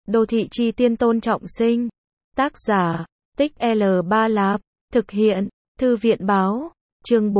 Đô thị chi tiên Tôn Trọng Sinh. Tác giả, Tích L3 Lạp. Thực hiện, Thư viện báo. Chương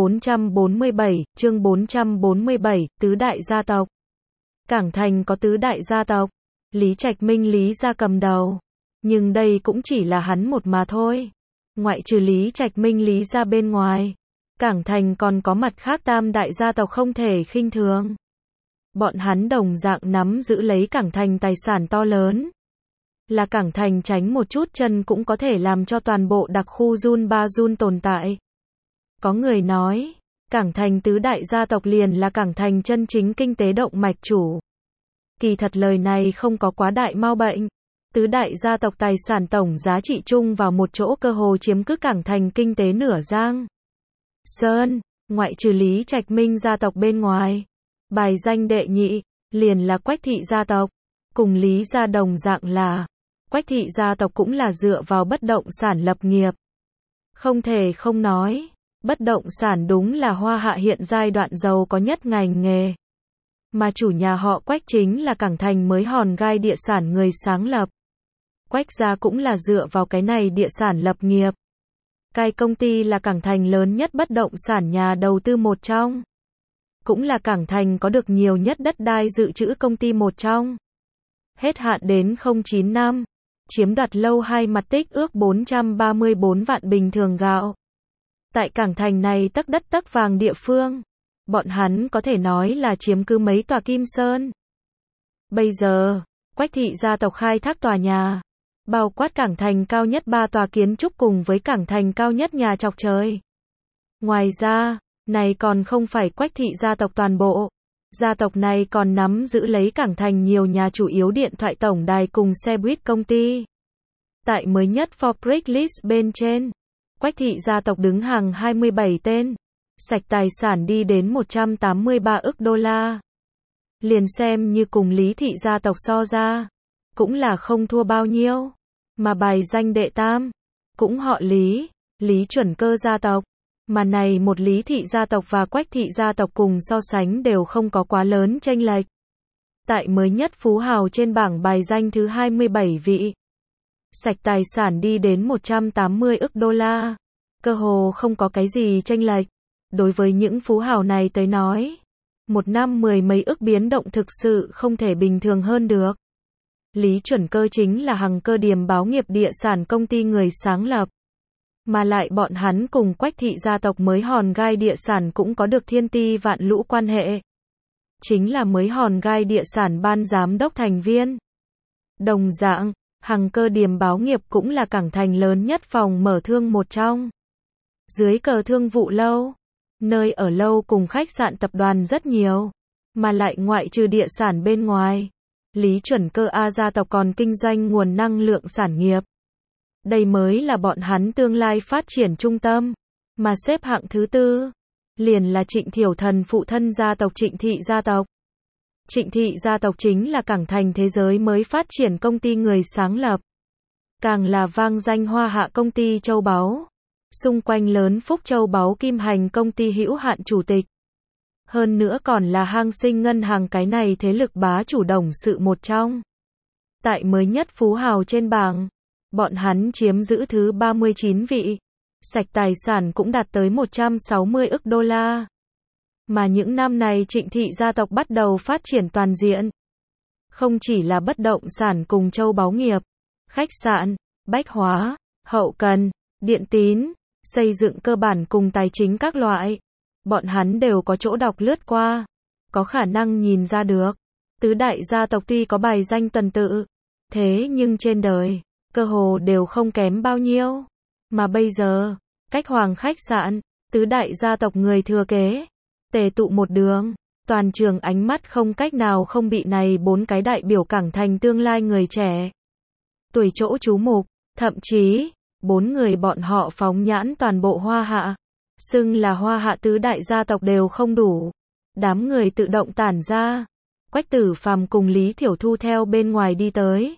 447, Tứ đại gia tộc. Cảng Thành có tứ đại gia tộc. Lý Trạch Minh Lý gia cầm đầu. Nhưng đây cũng chỉ là hắn một mà thôi. Ngoại trừ Lý Trạch Minh Lý gia bên ngoài, Cảng Thành còn có mặt khác tam đại gia tộc không thể khinh thường. Bọn hắn đồng dạng nắm giữ lấy Cảng Thành tài sản to lớn. Là Cảng Thành tránh một chút chân cũng có thể làm cho toàn bộ đặc khu Jun Ba Jun tồn tại. Có người nói, Cảng Thành tứ đại gia tộc liền là Cảng Thành chân chính kinh tế động mạch chủ. Kỳ thật lời này không có quá đại mau bệnh. Tứ đại gia tộc tài sản tổng giá trị chung vào một chỗ cơ hồ chiếm cứ Cảng Thành kinh tế nửa Giang Sơn, ngoại trừ Lý Trạch Minh gia tộc bên ngoài. Bài danh đệ nhị, liền là Quách thị gia tộc. Cùng Lý gia đồng dạng là, Quách thị gia tộc cũng là dựa vào bất động sản lập nghiệp. Không thể không nói, bất động sản đúng là Hoa Hạ hiện giai đoạn giàu có nhất ngành nghề. Mà chủ nhà họ Quách chính là Cảng Thành mới hòn gai địa sản người sáng lập. Quách gia cũng là dựa vào cái này địa sản lập nghiệp. Cái công ty là Cảng Thành lớn nhất bất động sản nhà đầu tư một trong. Cũng là Cảng Thành có được nhiều nhất đất đai dự trữ công ty một trong. Hết hạn đến 09 năm. Chiếm đoạt lâu 2 mặt tích ước 434 vạn bình thường gạo. Tại Cảng Thành này tấc đất tấc vàng địa phương, bọn hắn có thể nói là chiếm cứ mấy tòa kim sơn. Bây giờ, Quách thị gia tộc khai thác tòa nhà, bao quát Cảng Thành cao nhất 3 tòa kiến trúc cùng với Cảng Thành cao nhất nhà chọc trời. Ngoài ra, này còn không phải Quách thị gia tộc toàn bộ. Gia tộc này còn nắm giữ lấy Cảng Thành nhiều nhà chủ yếu điện thoại tổng đài cùng xe buýt công ty. Tại mới nhất Forbes list bên trên, Quách thị gia tộc đứng hàng 27 tên, sạch tài sản đi đến 183 ức đô la. Liền xem như cùng Lý thị gia tộc so ra, cũng là không thua bao nhiêu. Mà bài danh đệ tam, cũng họ Lý, Lý Chuẩn Cơ gia tộc. Mà này một Lý thị gia tộc và Quách thị gia tộc cùng so sánh đều không có quá lớn chênh lệch. Tại mới nhất phú hào trên bảng bài danh thứ 27 vị. Sạch tài sản đi đến 180 ức đô la. Cơ hồ không có cái gì chênh lệch. Đối với những phú hào này tới nói, một năm 10 mấy ức biến động thực sự không thể bình thường hơn được. Lý Chuẩn Cơ chính là Hằng Cơ Điềm báo nghiệp địa sản công ty người sáng lập. Mà lại bọn hắn cùng Quách thị gia tộc mới hòn gai địa sản cũng có được thiên ti vạn lũ quan hệ. Chính là mới hòn gai địa sản ban giám đốc thành viên. Đồng dạng, Hằng Cơ Điềm báo nghiệp cũng là Cảng Thành lớn nhất phòng mở thương một trong. Dưới cờ thương vụ lâu, nơi ở lâu cùng khách sạn tập đoàn rất nhiều. Mà lại ngoại trừ địa sản bên ngoài, Lý Chuẩn Cơ A gia tộc còn kinh doanh nguồn năng lượng sản nghiệp. Đây mới là bọn hắn tương lai phát triển trung tâm. Mà xếp hạng thứ tư, liền là Trịnh Thiểu Thần phụ thân gia tộc Trịnh thị gia tộc. Trịnh thị gia tộc chính là Cảng Thành thế giới mới phát triển công ty người sáng lập. Càng là vang danh Hoa Hạ công ty châu báu. Xung quanh lớn Phúc Châu Báu Kim Hành công ty hữu hạn chủ tịch. Hơn nữa còn là Hang Sinh ngân hàng cái này thế lực bá chủ đồng sự một trong. Tại mới nhất phú hào trên bảng, bọn hắn chiếm giữ thứ 39 vị. Sạch tài sản cũng đạt tới 160 ức đô la. Mà những năm này Trịnh thị gia tộc bắt đầu phát triển toàn diện. Không chỉ là bất động sản cùng châu báu nghiệp, khách sạn, bách hóa, hậu cần, điện tín, xây dựng cơ bản cùng tài chính các loại. Bọn hắn đều có chỗ đọc lướt qua. Có khả năng nhìn ra được. Tứ đại gia tộc tuy có bài danh tuần tự, thế nhưng trên đời, cơ hồ đều không kém bao nhiêu. Mà bây giờ, cách Hoàng khách sạn, tứ đại gia tộc người thừa kế, tề tụ một đường, toàn trường ánh mắt không cách nào không bị này 4 cái đại biểu Cảng Thành tương lai người trẻ. Tuổi chỗ chú mục, thậm chí, 4 người bọn họ phóng nhãn toàn bộ Hoa Hạ. Xưng là Hoa Hạ tứ đại gia tộc đều không đủ. Đám người tự động tản ra. Quách Tử Phàm cùng Lý Thiểu Thu theo bên ngoài đi tới.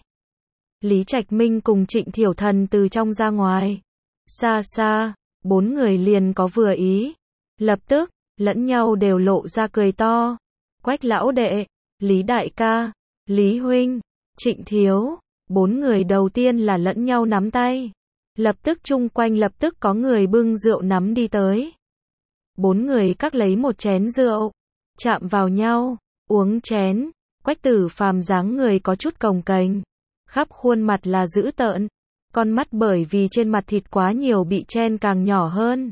Lý Trạch Minh cùng Trịnh Thiểu Thần từ trong ra ngoài. Xa xa, 4 người liền có vừa ý. Lập tức, lẫn nhau đều lộ ra cười to. Quách lão đệ, Lý đại ca, Lý huynh, Trịnh thiếu, Bốn người đầu tiên là lẫn nhau nắm tay. Lập tức chung quanh lập tức có người bưng rượu nắm đi tới. Bốn người các lấy một chén rượu, chạm vào nhau, uống chén. Quách Tử Phàm dáng người có chút cồng kềnh, khắp khuôn mặt là dữ tợn, con mắt bởi vì trên mặt thịt quá nhiều bị chen càng nhỏ hơn,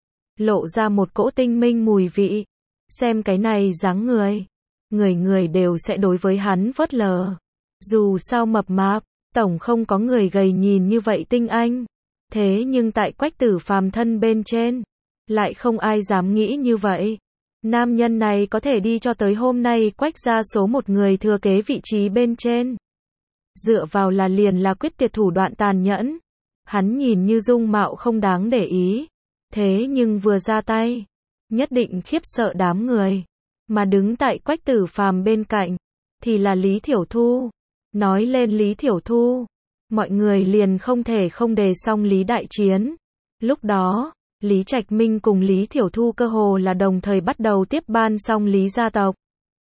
lộ ra một cỗ tinh minh mùi vị. Xem cái này dáng người, người người đều sẽ đối với hắn phớt lờ. Dù sao mập mạp, tổng không có người gầy nhìn như vậy tinh anh. Thế nhưng tại Quách Tử Phàm thân bên trên, lại không ai dám nghĩ như vậy. Nam nhân này có thể đi cho tới hôm nay Quách gia số một người thừa kế vị trí bên trên. Dựa vào là liền là quyết tuyệt thủ đoạn tàn nhẫn. Hắn nhìn như dung mạo không đáng để ý. Thế nhưng vừa ra tay, nhất định khiếp sợ đám người. Mà đứng tại Quách Tử Phàm bên cạnh, thì là Lý Thiểu Thu. Nói lên Lý Thiểu Thu, mọi người liền không thể không đề xong Lý Đại Chiến. Lúc đó, Lý Trạch Minh cùng Lý Thiểu Thu cơ hồ là đồng thời bắt đầu tiếp ban xong Lý gia tộc.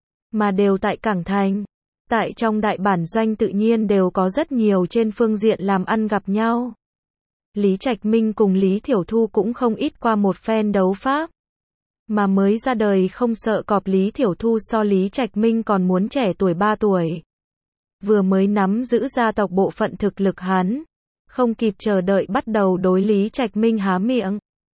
Mà đều tại Cảng Thành. Tại trong đại bản doanh tự nhiên đều có rất nhiều trên phương diện làm ăn gặp nhau. Lý Trạch Minh cùng Lý Thiểu Thu cũng không ít qua một phen đấu pháp. Mà mới ra đời không sợ cọp Lý Thiểu Thu so Lý Trạch Minh còn muốn trẻ tuổi 3 tuổi. Vừa mới nắm giữ gia tộc bộ phận thực lực hắn, không kịp chờ đợi bắt đầu đối Lý Trạch Minh há miệng.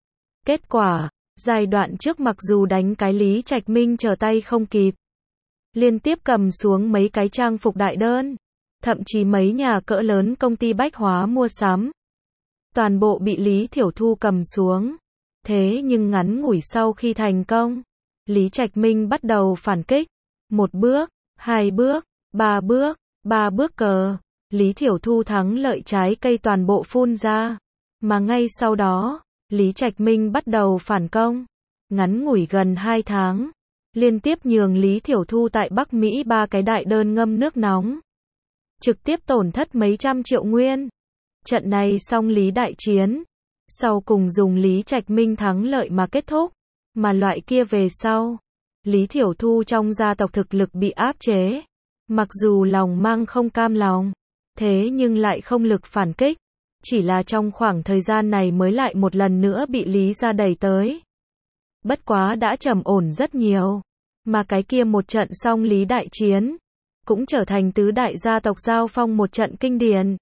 Kết quả, giai đoạn trước mặc dù đánh cái Lý Trạch Minh trở tay không kịp, liên tiếp cầm xuống mấy cái trang phục đại đơn, thậm chí mấy nhà cỡ lớn công ty bách hóa mua sắm. Toàn bộ bị Lý Thiểu Thu cầm xuống. Thế nhưng ngắn ngủi sau khi thành công, Lý Trạch Minh bắt đầu phản kích. 1 bước, 2 bước, 3 bước, 3 bước cờ. Lý Thiểu Thu thắng lợi trái cây toàn bộ phun ra. Mà ngay sau đó, Lý Trạch Minh bắt đầu phản công. Ngắn ngủi gần 2 tháng, liên tiếp nhường Lý Thiểu Thu tại Bắc Mỹ 3 cái đại đơn ngâm nước nóng. Trực tiếp tổn thất mấy trăm triệu nguyên. Trận này xong Lý Đại Chiến. Sau cùng dùng Lý Trạch Minh thắng lợi mà kết thúc. Mà loại kia về sau, Lý Thiểu Thu trong gia tộc thực lực bị áp chế. Mặc dù lòng mang không cam lòng, thế nhưng lại không lực phản kích. Chỉ là trong khoảng thời gian này mới lại một lần nữa bị Lý gia đẩy tới. Bất quá đã trầm ổn rất nhiều. Mà cái kia một trận xong Lý Đại Chiến, cũng trở thành tứ đại gia tộc giao phong một trận kinh điển.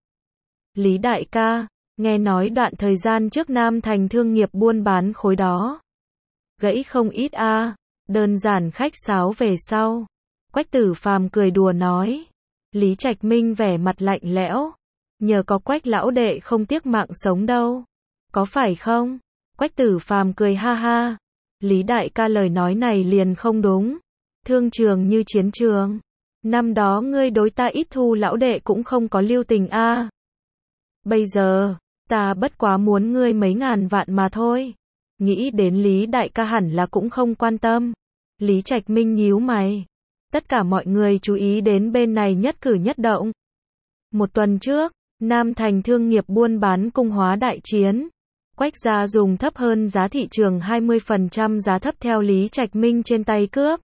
Lý đại ca, nghe nói đoạn thời gian trước Nam Thành thương nghiệp buôn bán khối đó gãy không ít a. Đơn giản khách sáo về sau, Quách Tử Phàm cười đùa nói. Lý Trạch Minh vẻ mặt lạnh lẽo, nhờ có Quách lão đệ không tiếc mạng sống đâu, có phải không? Quách Tử Phàm cười ha ha. Lý đại ca lời nói này liền không đúng. Thương trường như chiến trường, năm đó ngươi đối ta ít Thu lão đệ cũng không có lưu tình a. Bây giờ, ta bất quá muốn ngươi mấy ngàn vạn mà thôi. Nghĩ đến Lý đại ca hẳn là cũng không quan tâm. Lý Trạch Minh nhíu mày. Tất cả mọi người chú ý đến bên này nhất cử nhất động. Một tuần trước, Nam Thành thương nghiệp buôn bán cung hóa đại chiến. Quách gia dùng thấp hơn giá thị trường 20% giá thấp theo Lý Trạch Minh trên tay cướp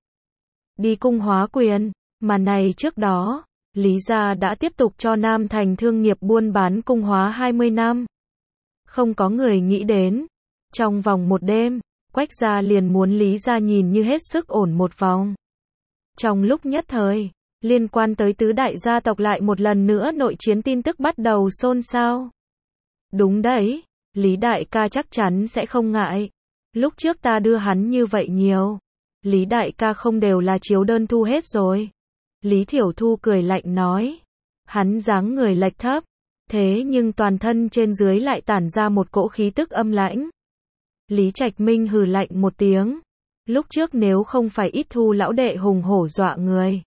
đi cung hóa quyền. Mà này trước đó, Lý gia đã tiếp tục cho Nam Thành thương nghiệp buôn bán cung hóa 20 năm. Không có người nghĩ đến. Trong vòng một đêm, Quách gia liền muốn Lý gia nhìn như hết sức ổn một vòng. Trong lúc nhất thời, liên quan tới tứ đại gia tộc lại một lần nữa nội chiến tin tức bắt đầu xôn xao. Đúng đấy, Lý đại ca chắc chắn sẽ không ngại. Lúc trước ta đưa hắn như vậy nhiều. Lý đại ca không đều là chiếu đơn thu hết rồi. Lý Thiểu Thu cười lạnh nói. Hắn dáng người lệch thấp, thế nhưng toàn thân trên dưới lại tản ra một cỗ khí tức âm lãnh. Lý Trạch Minh hừ lạnh một tiếng. Lúc trước nếu không phải ít Thu lão đệ hùng hổ dọa người,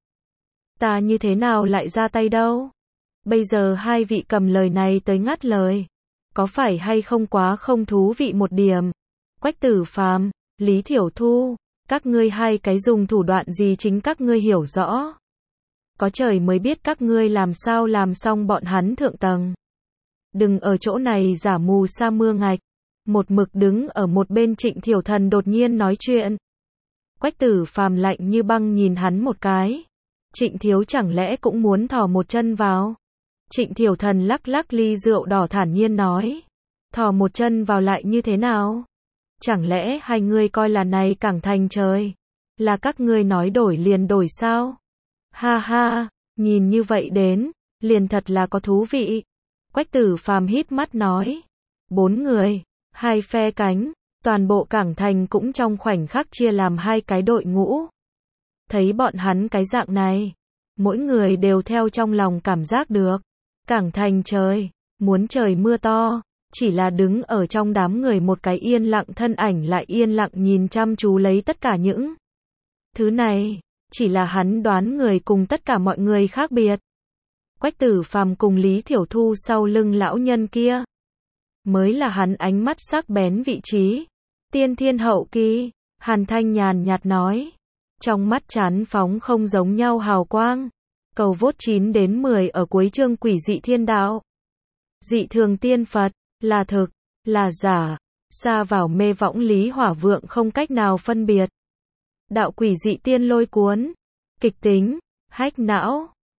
ta như thế nào lại ra tay đâu. Bây giờ hai vị cầm lời này tới ngắt lời, có phải hay không quá không thú vị một điểm. Quách Tử Phàm, Lý Thiểu Thu, các ngươi hai cái dùng thủ đoạn gì chính các ngươi hiểu rõ. Có trời mới biết các ngươi làm sao làm xong bọn hắn thượng tầng. Đừng ở chỗ này giả mù sa mưa ngạch. Một mực đứng ở một bên Trịnh Thiểu Thần đột nhiên nói chuyện. Quách Tử Phàm lạnh như băng nhìn hắn một cái. Trịnh thiếu chẳng lẽ cũng muốn thò một chân vào. Trịnh Thiểu Thần lắc lắc ly rượu đỏ thản nhiên nói. Thò một chân vào lại như thế nào? Chẳng lẽ hai ngươi coi là này cảng thành trời? Là các ngươi nói đổi liền đổi sao? Ha ha, nhìn như vậy đến, liền thật là có thú vị. Quách Tử Phàm híp mắt nói. 4 người, 2 phe cánh, toàn bộ cảng thành cũng trong khoảnh khắc chia làm 2 cái đội ngũ. Thấy bọn hắn cái dạng này, mỗi người đều theo trong lòng cảm giác được. Cảng thành trời, muốn trời mưa to, chỉ là đứng ở trong đám người một cái yên lặng thân ảnh lại yên lặng nhìn chăm chú lấy tất cả những thứ này, chỉ là hắn đoán người cùng tất cả mọi người khác biệt. Quách Tử Phàm cùng Lý Thiểu Thu sau lưng lão nhân kia, mới là hắn ánh mắt sắc bén vị trí. Tiên thiên hậu kỳ, Hàn Thanh nhàn nhạt nói, trong mắt chán phóng không giống nhau hào quang. Cầu vốt 9 đến 10 ở cuối chương Quỷ dị thiên đạo. Dị thường tiên Phật, là thực, là giả, xa vào mê võng Lý Hỏa Vượng không cách nào phân biệt. Đạo quỷ dị tiên lôi cuốn, kịch tính, hách não,